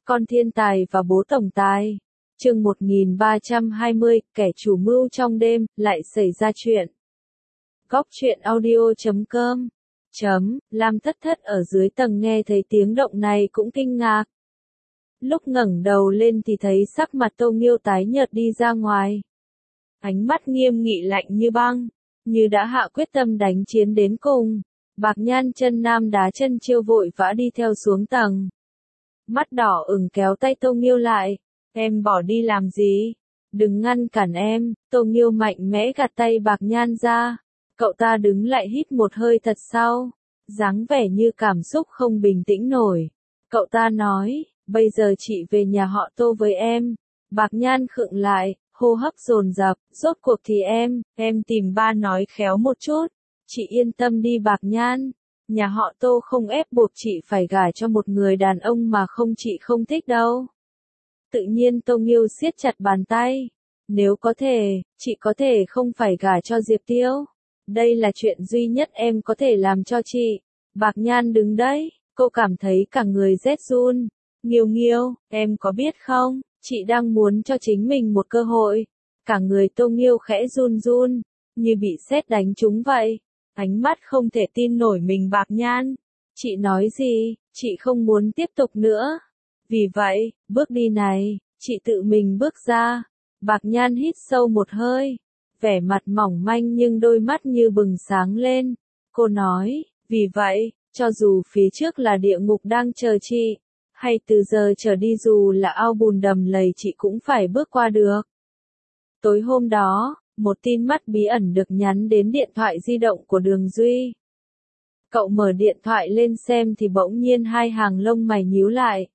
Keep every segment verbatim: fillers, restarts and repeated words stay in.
Con thiên tài và bố tổng tài. Chương một nghìn ba trăm hai mươi, kẻ chủ mưu trong đêm, lại xảy ra chuyện. Góc truyện audio chấm com. Chấm, Lam Thất Thất ở dưới tầng nghe thấy tiếng động này cũng kinh ngạc. Lúc ngẩng đầu lên thì thấy sắc mặt Tô Nghiêu tái nhợt đi ra ngoài. Ánh mắt nghiêm nghị lạnh như băng, như đã hạ quyết tâm đánh chiến đến cùng. Bạc Nhan chân nam đá chân chiêu vội vã đi theo xuống tầng. Mắt đỏ ửng kéo tay Tô Nghiêu lại. Em bỏ đi làm gì? Đừng ngăn cản em. Tô Nghiêu mạnh mẽ gạt tay Bạc Nhan ra. Cậu ta đứng lại hít một hơi thật sâu, dáng vẻ như cảm xúc không bình tĩnh nổi. Cậu ta nói, bây giờ chị về nhà họ Tô với em. Bạc Nhan khựng lại, hô hấp dồn dập, rốt cuộc thì em, em tìm ba nói khéo một chút. Chị yên tâm đi Bạc Nhan, nhà họ Tô không ép buộc chị phải gả cho một người đàn ông mà không chị không thích đâu. Tự nhiên Tô Nghiêu siết chặt bàn tay. Nếu có thể, chị có thể không phải gả cho Diệp Tiêu. Đây là chuyện duy nhất em có thể làm cho chị. Bạc Nhan đứng đấy, cô cảm thấy cả người rét run. Nghiêu Nghiêu, em có biết không, chị đang muốn cho chính mình một cơ hội. Cả người Tô Nghiêu khẽ run run, như bị sét đánh trúng vậy. Ánh mắt không thể tin nổi mình Bạc Nhan. Chị nói gì, chị không muốn tiếp tục nữa. Vì vậy, bước đi này, chị tự mình bước ra. Bạc Nhan hít sâu một hơi. Vẻ mặt mỏng manh nhưng đôi mắt như bừng sáng lên. Cô nói, vì vậy, cho dù phía trước là địa ngục đang chờ chị, hay từ giờ trở đi dù là ao bùn đầm lầy chị cũng phải bước qua được. Tối hôm đó, một tin mắt bí ẩn được nhắn đến điện thoại di động của Đường Duy. Cậu mở điện thoại lên xem thì bỗng nhiên hai hàng lông mày nhíu lại.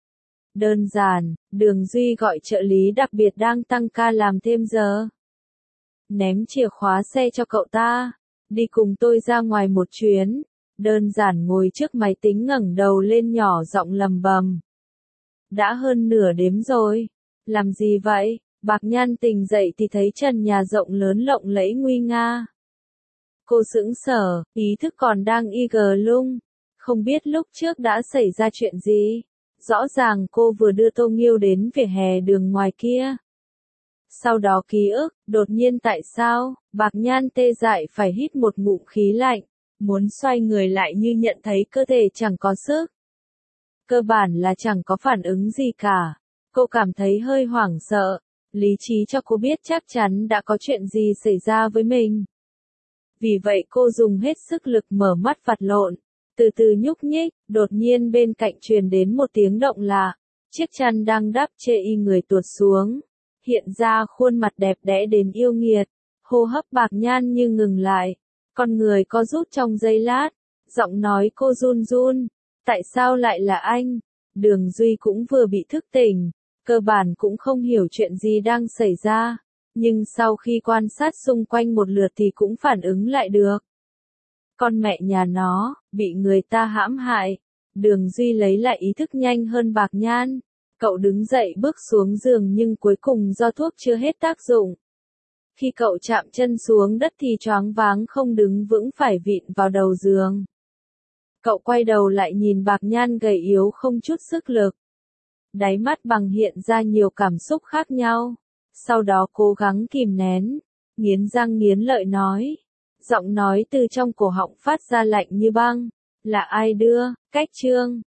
Đơn giản, Đường Duy gọi trợ lý đặc biệt đang tăng ca làm thêm giờ. Ném chìa khóa xe cho cậu ta, đi cùng tôi ra ngoài một chuyến. Đơn giản ngồi trước máy tính ngẩng đầu lên nhỏ giọng lầm bầm. Đã hơn nửa đêm rồi. Làm gì vậy? Bạc Nhan tỉnh dậy thì thấy trần nhà rộng lớn lộng lẫy nguy nga. Cô sững sờ, ý thức còn đang y gờ lung. Không biết lúc trước đã xảy ra chuyện gì. Rõ ràng cô vừa đưa Tô Nghiêu đến vỉa hè đường ngoài kia. Sau đó ký ức, đột nhiên tại sao, Bạc Nhan tê dại phải hít một ngụm khí lạnh, muốn xoay người lại như nhận thấy cơ thể chẳng có sức. Cơ bản là chẳng có phản ứng gì cả, cô cảm thấy hơi hoảng sợ, lý trí cho cô biết chắc chắn đã có chuyện gì xảy ra với mình. Vì vậy cô dùng hết sức lực mở mắt vặt lộn, từ từ nhúc nhích, đột nhiên bên cạnh truyền đến một tiếng động lạ, chiếc chăn đang đắp chê y người tuột xuống. Hiện ra khuôn mặt đẹp đẽ đến yêu nghiệt, hô hấp Bạc Nhan như ngừng lại, con người co rút trong giây lát, giọng nói cô run run, tại sao lại là anh? Đường Duy cũng vừa bị thức tỉnh, cơ bản cũng không hiểu chuyện gì đang xảy ra, nhưng sau khi quan sát xung quanh một lượt thì cũng phản ứng lại được. Con mẹ nhà nó, bị người ta hãm hại. Đường Duy lấy lại ý thức nhanh hơn Bạc Nhan. Cậu đứng dậy bước xuống giường nhưng cuối cùng do thuốc chưa hết tác dụng. Khi cậu chạm chân xuống đất thì choáng váng không đứng vững phải vịn vào đầu giường. Cậu quay đầu lại nhìn Bạc Nhan gầy yếu không chút sức lực. Đáy mắt bằng hiện ra nhiều cảm xúc khác nhau. Sau đó cố gắng kìm nén, nghiến răng nghiến lợi nói. Giọng nói từ trong cổ họng phát ra lạnh như băng. Là ai đưa, Cách Trương,